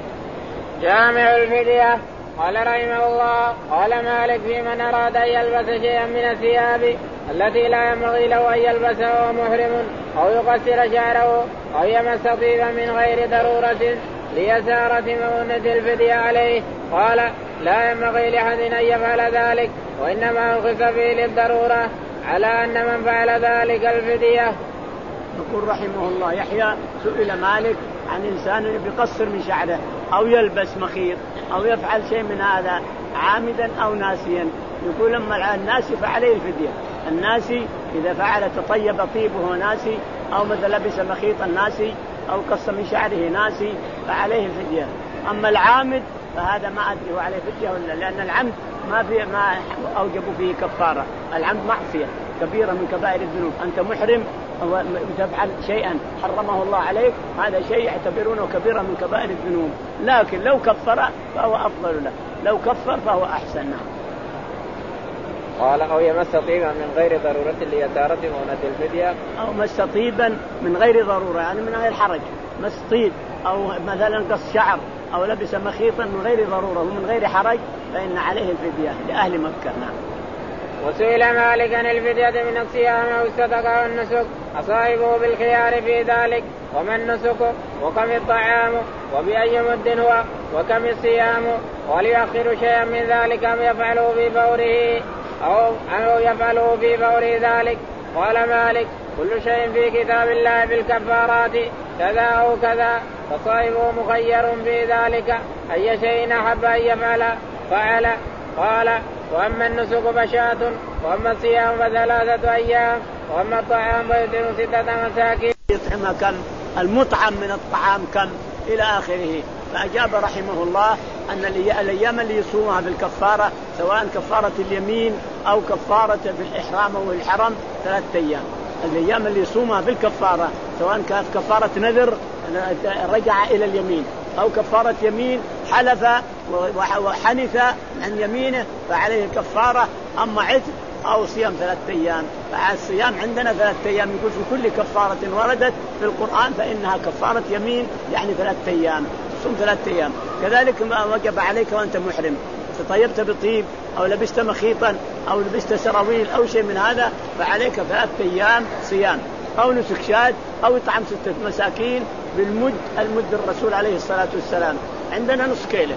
جامع الفدية. قال رحمه الله قال مالك في من أراد أن يلبس شيئا من الثياب التي لا ينبغي له أن يلبسها وهو محرم أو يقصر شعره أو يمس طيبا من غير ضرورة ليسارة مؤونة الفدية عليه. قال لا ينبغي لأحد أن يفعل ذلك، وإنما أرخص فيه للضرورة على أن من فعل ذلك الفدية. يقول رحمه الله يحيى سئل مالك عن إنسان يقصر من شعره أو يلبس مخيط أو يفعل شيء من هذا عامدا أو ناسيا. يقول أما الناسي فعليه الفدية. الناسي إذا فعل تطيب طيبه ناسي، أو مثل لبس مخيط الناسي، أو قص من شعره ناسي، فعليه الفدية. أما العامد فهذا ما أدري هو عليه فدية ولا، لأن العمد ما في ما أوجب فيه كفارة. العمد معصية كبيرة من كبائر الذنوب. أنت محرم وتفعل شيئا حرمه الله عليك، هذا شيء يعتبرونه كبيرة من كبائر الذنوب. لكن لو كفر فهو أفضل له، لو كفر فهو أحسن. قال أو يمس طيبا من غير ضرورة ليتارة مونة الفدية. أو مس طيبا من غير ضرورة، يعني من غير حرج، مس طيب أو مثلا قص شعر أو لبس مخيطا من غير ضرورة ومن غير حرج، فإن عليه الفدية لأهل مكة. نعم. وسئل مالك عن الفدية من الصيام أو الصدقة والنسك، أصائبه بالخيار في ذلك، وما النسك، وكم الطعام، وبأي مد هو، وكم الصيام، وليؤخر شيئا من ذلك أم يفعله في فوره أو أو يفعله في فور ذلك. قال مالك كل شيء في كتاب الله بالكفارات كذا أو كذا، فصائبه مخير في ذلك أي شيء أحب أن يفعل فعل. قال وأما النسك فشاة، وأما الصيام فثلاثة أيام، وأما الطعام فيطعم ستة مساكين. يطعم كم؟ المطعم من الطعام كم؟ إلى آخره. فأجاب رحمه الله أن الأيام اللي يصومها بالكفارة سواء كفارة اليمين أو كفارة بالإحرام أو الحرم ثلاثة أيام. الأيام اللي يصومها بالكفارة سواء كانت كفارة نذر رجع إلى اليمين، أو كفارة يمين حلف وحنث عن يمينه فعليه كفارة. أما عتق أو صيام ثلاثة أيام، فالصيام عندنا ثلاثة أيام. يقول في كل كفارة وردت في القرآن فإنها كفارة يمين، يعني ثلاثة أيام، صوم ثلاثة أيام. كذلك ما وجب عليك وأنت محرم، تطيبت بطيب أو لبست مخيطا أو لبست سراويل أو شيء من هذا، فعليك ثلاثة أيام صيام، أو نسك شاة، أو إطعام ستة مساكين بالمد. المد الرسول عليه الصلاة والسلام عندنا نص كيلة.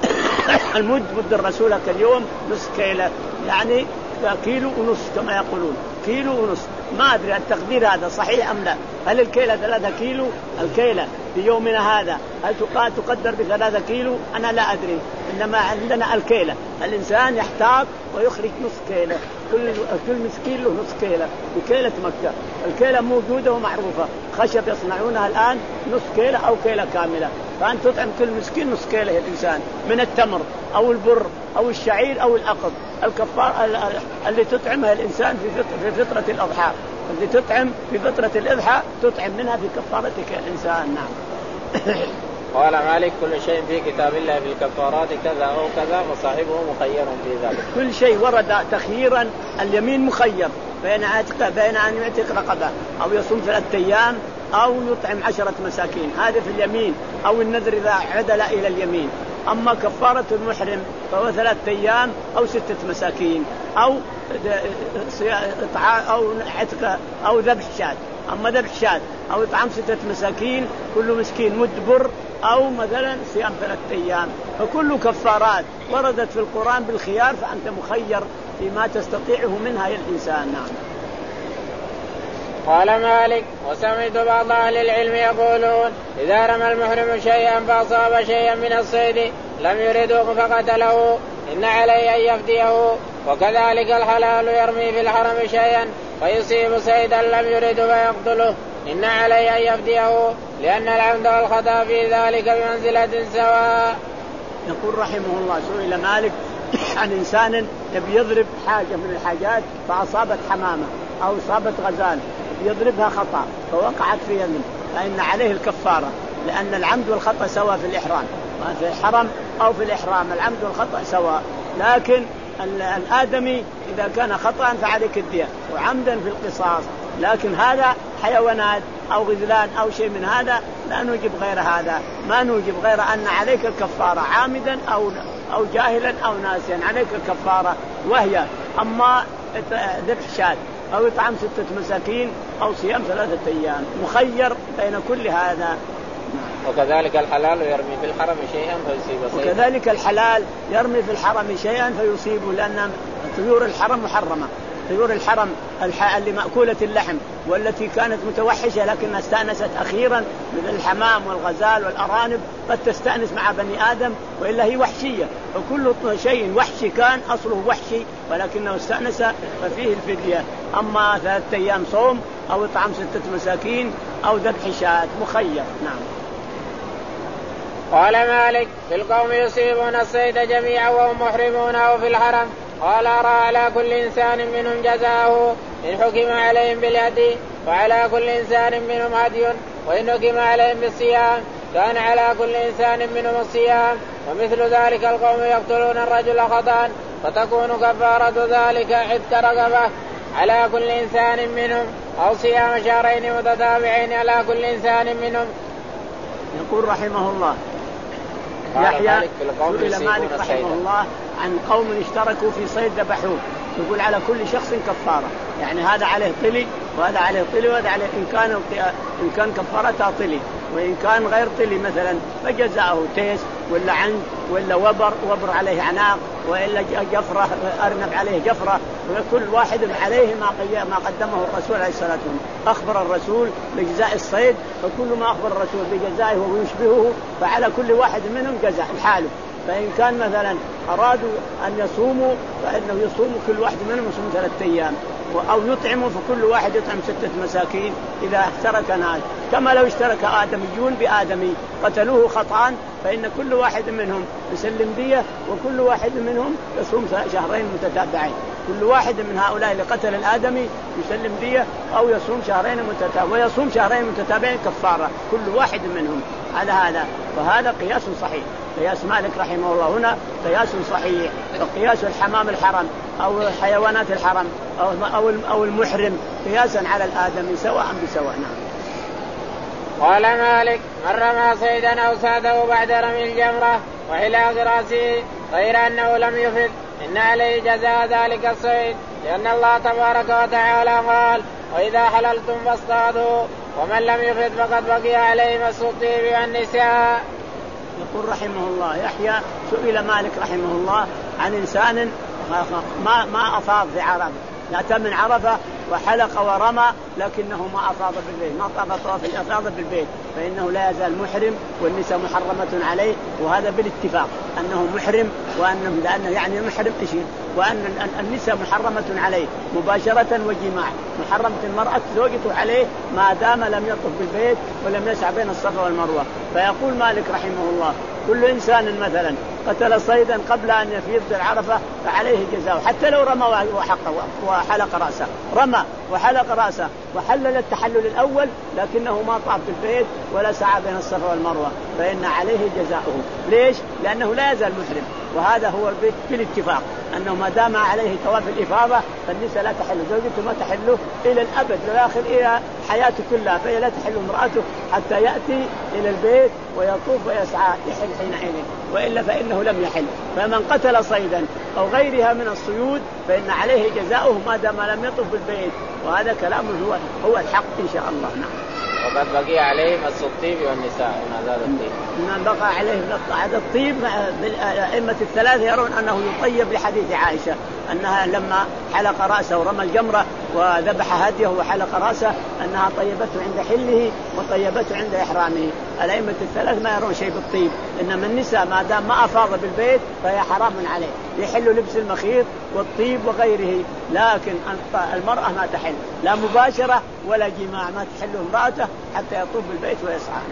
المد مد الرسول اليوم نص كيلة، يعني كيلو ونص كما يقولون، كيلو ونص. ما أدري التقدير هذا صحيح أم لا. هل الكيلة ثلاثة كيلو؟ الكيلة في يومنا هذا هل تقدر بثلاثة كيلو؟ أنا لا أدري. إنما عندنا الكيلة، الإنسان يحتاط ويخرج نص كيلة، كل كل مسكين له نص كيلة بكيلة مكة. الكيلة موجودة ومعروفة، خشب يصنعونها الآن نص كيلة أو كيلة كاملة. فأنت تطعم كل مسكين نص كيلة الإنسان من التمر أو البر أو الشعير أو الأقط. الكفار اللي تطعمها الإنسان في في فترة الأضحى، اللي تطعم في فترة الأضحى تطعم منها في كفارتك الإنسان. نعم. قال مالك كل شيء في كتاب الله في الكفارات كذا أو كذا، وصاحبه مخير في ذلك. كل شيء ورد تخييرا. اليمين مخير بين بين أن يعتق رقبة أو يصوم ثلاثة أيام أو يطعم عشرة مساكين، هذا في اليمين، أو النذر إذا عدل إلى اليمين. أما كفارة المحرم فهو ثلاثة أيام أو ستة مساكين أو أو عتق أو ذبح شاة. أما ذبح شاة أو إطعام ستة مساكين كل مسكين مد بر، أو مثلا صيام ثلاثة أيام. فكل كفارات وردت في القرآن بالخيار، فأنت مخير فيما تستطيعه منها يا الإنسان. نعم. قال مالك وسمعت بعض أهل العلم يقولون إذا رمى المحرم شيئا فأصاب شيئا من الصيد لم يرده فقتله إن عليه أن يفديه، وكذلك الحلال يرمي في الحرم شيئا فيصيب صيدا لم يرده فيقتله إن عليه أن يفديه، لأن العمد والخطأ في ذلك بمنزلة سواء. يقول رحمه الله سئل مالك عن إنسان يبي يضرب حاجة من الحاجات فأصابت حمامة أو أصابت غزال يضربها خطأ فوقعت في يمين، فإن عليه الكفارة، لأن العمد والخطأ سواء في الإحرام، في الحرم أو في الإحرام العمد والخطأ سواء. لكن الآدمي إذا كان خطأ فعليك الدية وعمدا في القصاص. لكن هذا حيوانات أو غزلان أو شيء من هذا لا نوجب غير هذا، ما نوجب غير أن عليك الكفارة عامدا أو أو جاهلا أو ناسيا، عليك الكفارة. وهي أما ذبح شاة أو إطعام ستة مساكين أو صيام ثلاثة أيام، مخير بين كل هذا. وكذلك الحلال يرمي في الحرم شيئا فيصيب صيدا. وكذلك الحلال يرمي في الحرم شيئا فيصيبه، لأن طيور الحرم محرمة، طيور الحرم اللي مأكولة اللحم والتي كانت متوحشة لكنها استأنست أخيرا مثل الحمام والغزال والأرانب قد تستأنس مع بني آدم وإلا هي وحشية. فكل شيء وحشي كان أصله وحشي ولكنه استأنس ففيه الفدية. أما ثلاثة أيام صوم أو إطعام ستة مساكين أو ذبح شاة مخير. نعم. قال مالك في القوم يصيبون الصيد جميعا وهم محرمون أو في الحرم. قال أرى على كل إنسان منهم جزاؤه إن حكم عليهم بالهدي وعلى كل إنسان منهم هدي وإن حكم عليهم بالصيام كان على كل إنسان منهم الصيام. ومثل ذلك القوم يقتلون الرجل خطأ فتكون كفارة ذلك عتق رقبة على كل إنسان منهم أو صيام شهرين متتابعين على كل إنسان منهم. يقول رحمه الله يحيى سئل مالك رحمه الله عن قوم اشتركوا في صيد ذبحوه يقول على كل شخص كفارة، يعني هذا عليه طلي وهذا عليه طلي وهذا عليه إن كان إن كان كفارتها طلي وإن كان غير طلي مثلا فجزاؤه تيس ولا عند ولا وبر وبر عليه عناق وإلا جفرة أرنب عليه جفرة وكل واحد عليه ما ما قدمه الرسول عليه الصلاة والسلام. أخبر الرسول بجزاء الصيد فكل ما أخبر الرسول بجزائه ويشبهه فعلى كل واحد منهم جزاء الحال. فإن كان مثلا أرادوا أن يصوموا فإنه يصوم كل واحد منهم يصوم ثلاثة أيام أو يطعموا فكل واحد يطعم ستة مساكين إذا اشترك ناس كما لو اشترك آدميون بآدمي قتلوه خطأ فإن كل واحد منهم يسلم دية وكل واحد منهم يصوم شهرين متتابعين. كل واحد من هؤلاء اللي قتل الآدمي يسلم دية أو يصوم شهرين متتابعين ويصوم شهرين متتابعين كفارة كل واحد منهم على هذا. وهذا قياس صحيح. قياس مالك رحمه الله هنا قياس صحيح. وقياس الحمام الحرم أو حيوانات الحرم أو أو المحرم قياسا على الآدمي سواء بسواء. قال مالك من رمى صيدا أو ساده بعد رمي الجمرة وحلاق رأسه غير أنه لم يفد إن عليه جزاء ذلك الصيد لأن الله تبارك وتعالى قال وإذا حللتم فاصطادوا ومن لم يفد فقد بقي عليه مس الطيب والنساء. يقول رحمه الله يحيى سئل مالك رحمه الله عن إنسان ما ما أفاض في عرفة أتى من عرفة وحلق ورمى لكنه ما أفاض بالبيت ما طاف طواف الإفاضة بالبيت فإنه لا يزال محرم والنساء محرمة عليه. وهذا بالاتفاق أنه محرم وأنه لأنه يعني محرم إشي وأن النساء محرمة عليه مباشرة وجماع. محرمة المرأة زوجته عليه ما دام لم يطف بالبيت ولم يسعى بين الصفا والمروة. فيقول مالك رحمه الله كل إنسان مثلا قتل صيدا قبل أن يفيض العرفة فعليه جزاء حتى لو رمى وحلق رأسه رمى وحلق رأسه وحلل التحلل الأول لكنه ما طاف بالبيت ولا سعى بين الصفا والمروة فإن عليه جزاؤه. ليش؟ لأنه لا يزال محرم. وهذا هو البيت بالاتفاق أنه ما دام عليه طواف الإفاضة فالنساء لا تحل زوجته ما تحله إلى الأبد والآخر إلى حياته كلها فهي لا تحل امرأته حتى يأتي إلى البيت ويطوف ويسعى يحل حينئذ وإلا فإنه لم يحل. فمن قتل صيدا أو غيرها من الصيود فإن عليه جزاؤه ما دام لم يطف بالبيت. وهذا كلامه هو هو الحق إن شاء الله. نعم. وقد بقي عليه مس الطيب والنساء هذا الطيب من بقى عليه هذا الطيب. الأئمة الثلاثة يرون أنه يطيب لحديث عائشة أنها لما حلق رأسه ورمى الجمرة وذبح هديه وحلق رأسه أنها طيبته عند حله وطيبته عند إحرامه. الأئمة الثلاث ما يرون شيء بالطيب إنما النساء ما دام ما أفاض بالبيت فهي حرام عليه يحل لبس المخيط والطيب وغيره لكن المرأة ما تحل لا مباشرة ولا جماع ما تحل امرأته حتى يطوف بالبيت ويسعى.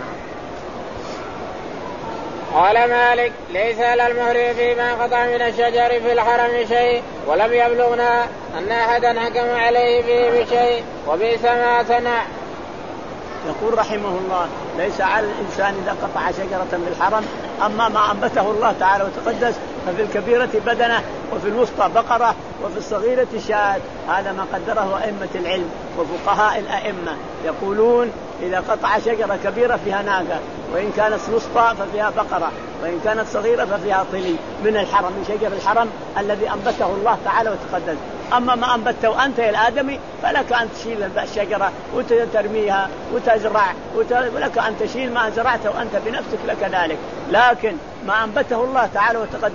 قال مالك ليس على المحرم فيما قطع من الشجر في الحرم شيء ولم يبلغنا أن أحدا حكم عليه فيه بشيء وبئس ما صنع. يقول رحمه الله ليس على الإنسان إذا قطع شجرة بالحرم أما ما أنبته الله تعالى وتقدس ففي الكبيرة بدنة وفي الوسطى بقرة وفي الصغيرة شاة. هذا ما قدره أئمة العلم وفقهاء الأئمة يقولون إذا قطع شجرة كبيرة فيها ناقة وإن كانت وسطى ففيها بقرة وإن كانت صغيرة ففيها طلي من الحرم من شجر الحرم الذي أنبته الله تعالى وتقدس. أما ما أنبته أنت يا الآدمي فلك أن تشيل الشجرة وترميها وتزرع ولك أن تشيل ما زرعته وأنت بنفسك لك ذلك. لكن ما أنبته الله تعالى وتقدس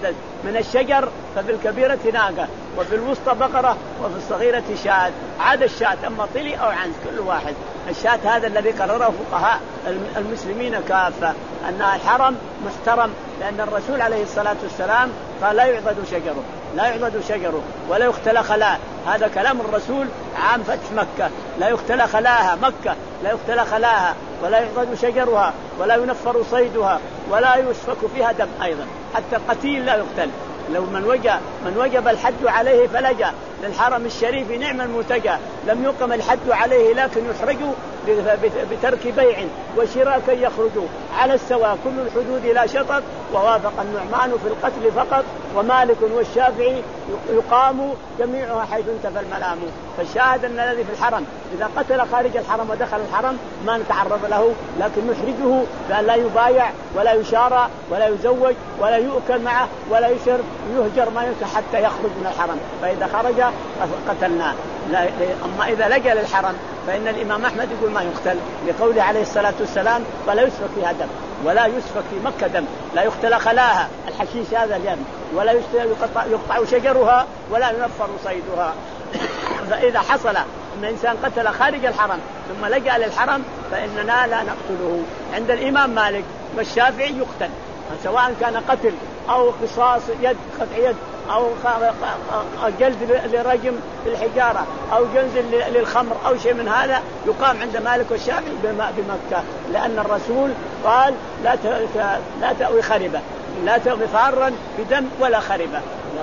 من الشجر ففي الكبيرة ناقة وفي الوسطى بقرة وفي الصغيرة شاة. عاد الشاة أما طلي أو عنز كل واحد. الشاة هذا الذي قرره فقهاء المسلمين كافة أن الحرم محترم، لأن الرسول عليه الصلاة والسلام قال لا يعضد شجره لا يعضد شجره ولا يختلى خلاه. هذا كلام الرسول عام فتح مكة. لا يختلى خلاها مكة لا يختلى خلاها ولا يعضد شجرها ولا ينفر صيدها ولا يسفك فيها دم أيضا. حتى القتيل لا يقتل. لو من وجب من وجب الحد عليه فلجأ للحرم الشريف نعم المتجى. لم يقم الحد عليه لكن يحرج بترك بيع وشراء كي يخرجوا على السواء كل الحدود لا شطط. ووافق النعمان في القتل فقط ومالك والشافعي يقام جميعها حيث انتفى الملام. فالشاهد أن الذي في الحرم إذا قتل خارج الحرم ودخل الحرم ما نتعرض له، لكن نحرجه بأن لا يبايع ولا يشارى ولا يزوج ولا يؤكل معه ولا يشرب يهجر ما يمكن حتى يخرج من الحرم. فإذا خرج قتلناه. أما إذا لجأ للحرم فإن الإمام أحمد يقول ما يقتل لقوله عليه الصلاة والسلام ولا يسفك فيها دم ولا يسفك في مكة دم. لا يختلى خلاها الحشيش هذا اليم ولا يقطع, يقطع شجرها ولا ينفر صيدها. فإذا حصل أن إنسان قتل خارج الحرم ثم لجأ للحرم فإننا لا نقتله. عند الإمام مالك والشافعي يقتل سواء كان قتل أو قصاص يد قطع يد أو جلد لرجم بالحجارة أو جلد للخمر أو شيء من هذا يقام عند مالك والشافعي بمكة، لأن الرسول قال لا لا تأوي خربة لا تأوي فارا بدم ولا خربة.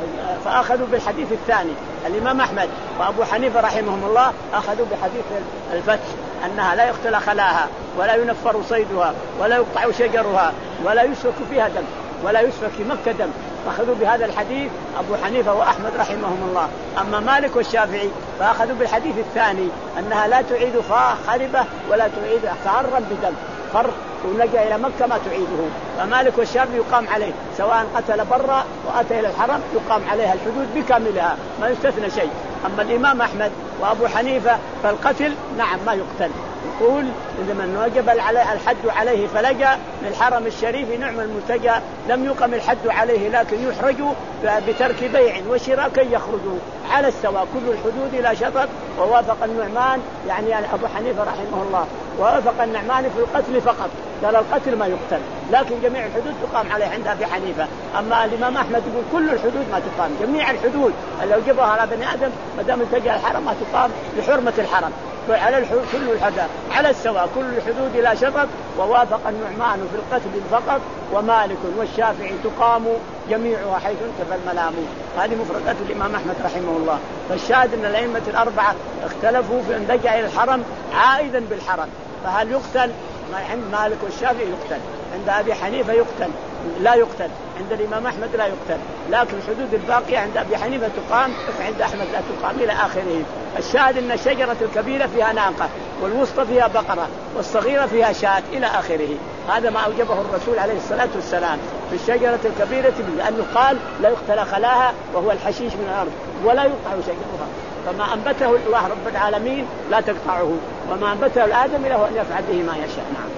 فأخذوا بالحديث الثاني. الإمام أحمد وأبو حنيفة رحمهم الله أخذوا بحديث الفتح أنها لا يقتل خلاها ولا ينفر صيدها ولا يقطع شجرها ولا يسفك فيها دم ولا يسفك في مكة دم. فأخذوا بهذا الحديث أبو حنيفة وأحمد رحمهم الله. أما مالك والشافعي فأخذوا بالحديث الثاني أنها لا تعيد خربة ولا تعيد فارا بدم فر ونجا إلى مكة ما تعيده. فمالك والشافعي يقام عليه سواء قتل برا وأتى إلى الحرم يقام عليها الحدود بكاملها ما يستثنى شيء. أما الإمام أحمد وأبو حنيفة فالقتل نعم ما يقتل. يقول إذا من وجب الحد عليه فلجأ للحرم الشريف نعم الملتجى. لم يقم الحد عليه لكن يحرج بترك بيع وشراء كي يخرجوا على السواء كل الحدود لا شطط. ووافق النعمان يعني أبو حنيفة رحمه الله ووافق النعمان في القتل فقط. قال القتل ما يقتل لكن جميع الحدود تقام عليه عند أبي حنيفة. أما الإمام أحمد يقول كل الحدود ما تقام. جميع الحدود اللي يوجبها على بني آدم ما دام التجأ الحرم ما تقام لحرمة الحرم. على الحدود كل الحدود على السواء كل الحدود لا شطط. ووافق النعمان في القتل فقط ومالك والشافعي تقام جميعها حيث انتفى الملام. هذه مفردات الإمام أحمد رحمه الله. فالشاهد أن الأئمة الأربعة اختلفوا في أن لجأ إلى الحرم عائدا بالحرم فهل يقتل؟ عند مالك والشافعي يقتل، عند أبي حنيفة يقتل لا يقتل، عند الإمام أحمد لا يقتل. لكن الحدود الباقية عند أبي حنيفة تقام وعند أحمد لا تقام إلى آخره. الشاهد أن الشجرة الكبيرة فيها ناقة والوسطى فيها بقرة والصغيرة فيها شاة إلى آخره. هذا ما أوجبه الرسول عليه الصلاة والسلام في الشجرة الكبيرة لأنه قال لا يقتل خلاها وهو الحشيش من الأرض ولا يقطع شجرها. فما أنبته الله رب العالمين لا تقطعه وما أنبته الآدم له أن يفعل به ما يشاء. نعم.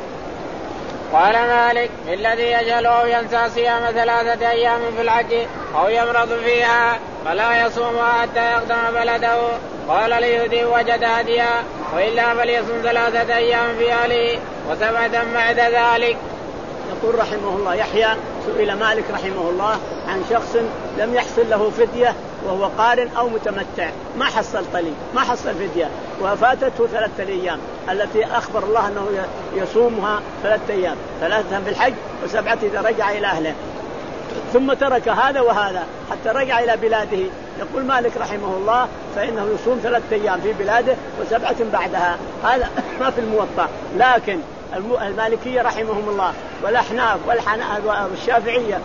قال مالك الذي يجهل أو ينسى صيام ثلاثة أيام في الحج أو يمرض فيها فلا يصومها حتى يقدم بلده. قال ليهدي وجد هديا وإلا فليصوم ثلاثة أيام في أهله وسبعة بعد ذلك. يقول رحمه الله يحيى سئل مالك رحمه الله عن شخص لم يحصل له فدية وهو قارن أو متمتع ما حصل طلي ما حصل فدية وفاتته ثلاثة أيام التي أخبر الله أنه يصومها ثلاثة أيام ثلاثة بالحج وسبعة إذا رجع إلى أهله ثم ترك هذا وهذا حتى رجع إلى بلاده. يقول مالك رحمه الله فإنه يصوم ثلاثة أيام في بلاده وسبعة بعدها. هذا ما في الموطأ. لكن المالكية رحمهم الله والأحناف والشافعية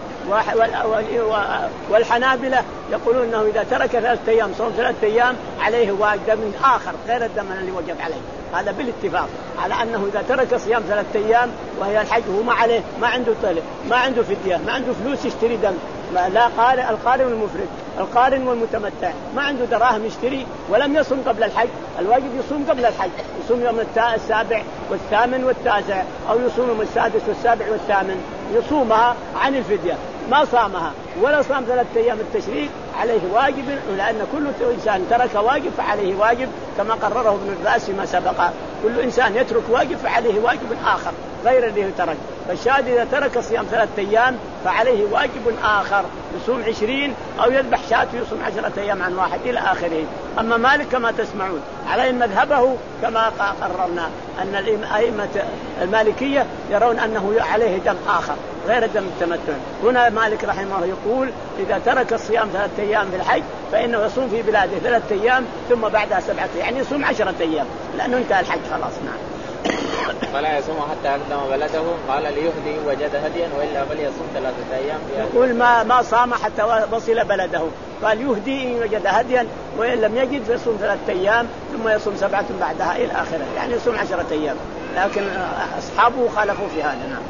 والحنابلة يقولون أنه إذا ترك ثلاثة أيام صوم ثلاثة أيام عليه واجب من آخر غير الدم الذي وجب عليه. هذا بالاتفاق على أنه إذا ترك صيام ثلاثة أيام وهي الحج هو ما عليه ما عنده طلب ما عنده فدية ما عنده فلوس يشتري دم. لا قارن القارن والمفرد القارن والمتمتع ما عنده دراهم يشتري ولم يصوم قبل الحج. الواجب يصوم قبل الحج يصوم يوم السابع والثامن والتاسع أو يصوم يوم السادس والسابع والثامن يصومها عن الفدية ما صامها ولا صام ثلاثة أيام التشريق عليه واجب، لأن كل إنسان ترك واجب فعليه واجب كما قرره ابن الباس فيما سبق. كل إنسان يترك واجب فعليه واجب آخر غير الذي ترك. فالشاهد إذا ترك صيام ثلاثة أيام فعليه واجب آخر، يصوم عشرين أو يذبح شاة يصوم عشرة أيام عن واحد إلى آخره. أما مالك كما تسمعون على مذهبه كما قررنا أن الأئمة المالكية يرون أنه عليه دم آخر غير دم التمتع. هنا مالك رحمه الله يقول إذا ترك الصيام ثلاثة أيام في الحج فإنه يصوم في بلاده ثلاثة أيام ثم بعدها سبعة، يعني يصوم عشرة أيام لأنه انتهى الحج خلاص. نعم. فلا يصوم حتى يقدم بلده، قال ليهدي وجد هديا وإلا فليصوم ثلاثة أيام. يقول ما ما صام حتى وصل بلده، قال يهدي إن وجد هديا وإن لم يجد فيصوم ثلاثة أيام ثم يصوم سبعة بعدها إلى آخره، يعني يصوم عشرة أيام. لكن أصحابه خالفوا في هذا. نعم.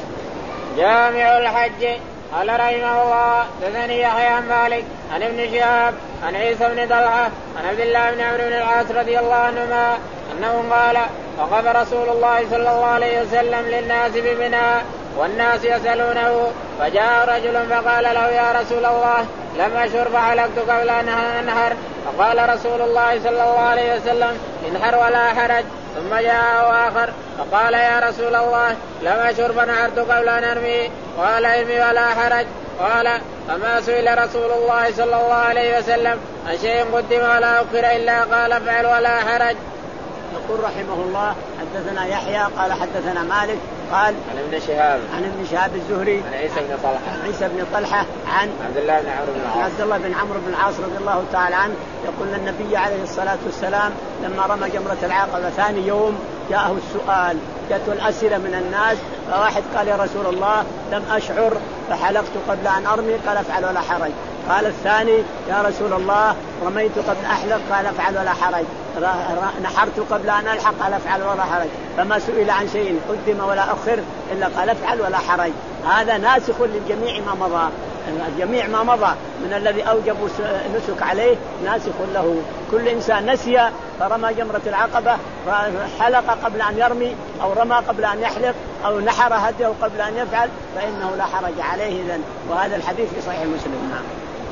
جامع الحج. قال رحمه الله حدثني يحيى عن مالك عن ابن شهاب عن عيسى بن طلحة عن عبد الله بن عمرو بن العاص رضي الله عنهما أنه قال وقف رسول الله صلى الله عليه وسلم للناس بمنى والناس يسألونه، فجاء رجل فقال له يا رسول الله لم أشر فحلقت قبل أن أنهر، فقال رسول الله صلى الله عليه وسلم انحر ولا حرج. ثم جاء آخر فقال يا رسول الله لم أشر فنحرت قبل أن أرمي، قال ارمي ولا حرج. قال فما سئل رسول الله صلى الله عليه وسلم عن شيء قدم ولا أخر إلا قال افعل ولا حرج. يقول رحمه الله حدثنا يحيى قال حدثنا مالك قال عن ابن شهاب عن ابن شهاب الزهري عن عيسى بن طلحة عن عيسى بن طلحة عن عبد الله بن عمرو بن العاص عبد الله بن عمرو بن العاص رضي الله تعالى عنه يقول النبي عليه الصلاة والسلام لما رمى جمرة العقبة ثاني يوم جاءه السؤال، جاءته الأسئلة من الناس، فواحد قال يا رسول الله لم أشعر فحلقت قبل أن أرمي، قال افعل ولا حرج. قال الثاني يا رسول الله رميت قبل أحلق، قال افعل ولا حرج. نحرت قبل أن ألحق، قال افعل ولا حرج. فما سئل عن شيء قدم ولا أخر إلا قال افعل ولا حرج. هذا ناسخ للجميع ما مضى، جميع ما مضى من الذي أوجبوا نسك عليه ناسخ له. كل إنسان نسي فرمى جمرة العقبة حلق قبل أن يرمي أو رمى قبل أن يحلق أو نحر هديه قبل أن يفعل فإنه لا حرج عليه إذن. وهذا الحديث في صحيح مسلم. نعم.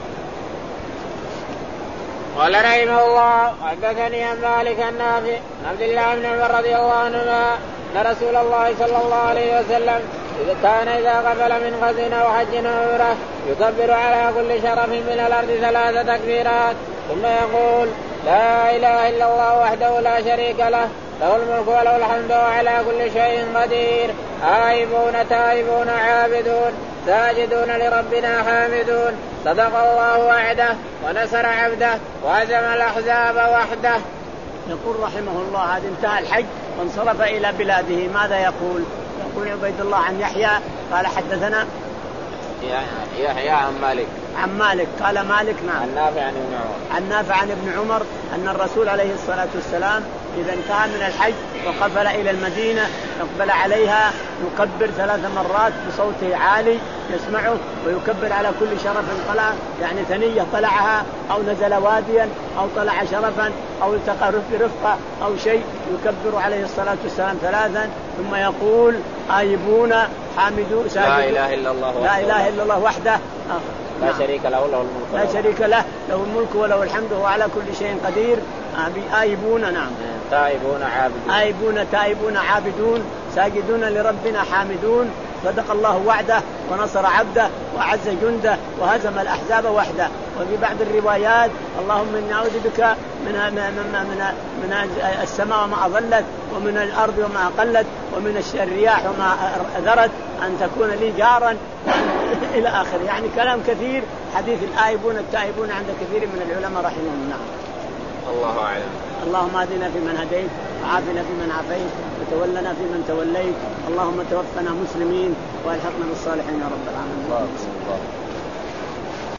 قال رحمه الله حدثني عن مالك النافع عن عبد الله بن عمر رضي الله عنهما أن رسول الله صلى الله عليه وسلم إذا كان إذا قبل من غزو أو حج أو عمرة يكبر على كل شرف من الأرض ثلاث تكبيرات ثم يقول لا إله إلا الله وحده لا شريك له له الملك وله الحمد وعلى كل شيء قدير آيبون تائبون عابدون ساجدون لربنا حامدون صدق الله وعده ونصر عبده وهزم الأحزاب وحده. يقول رحمه الله هذا انتهى الحج وانصرف إلى بلاده. ماذا يقول؟ يقول عبيد الله عن يحيى قال حدثنا يحيى عن مالك عن مالك قال مالك نعم عن نافع عن ابن عمر عن نافع عن ابن عمر أن الرسول عليه الصلاة والسلام إذا انتهى من الحج وقفل إلى المدينة يقبل عليها يكبر ثلاث مرات بصوته عالي يسمعه ويكبر على كل شرف طلع، يعني ثنية طلعها أو نزل واديا أو طلع شرفا أو التقى برفقة أو شيء يكبر عليه الصلاة والسلام ثلاثا ثم يقول آيبون حامدون لا إله إلا الله لا إله إلا الله وحده لا نعم. شريك له له الملك لا شريك له له الملك وله الحمد وهو على كل شيء قدير. آيبون نعم تائبون عابدون آيبون تائبون عابدون ساجدون لربنا حامدون صدق الله وعده ونصر عبده وعز جنده وهزم الأحزاب وحده. وفي بعض الروايات اللهم إني أعوذ بك من من من من السماء وما أظلت ومن الأرض وما أقلت ومن الرياح وما ذرت أن تكون لي جارا إلى آخر. يعني كلام كثير حديث الآيبون التائبون عند كثير من العلماء رحمهم الله. الله أعلم. اللهم اهدنا فيمن هديت وعافنا فيمن عافيت وتولنا فيمن توليت اللهم توفنا مسلمين والحقنا بالصالحين يا رب العالمين.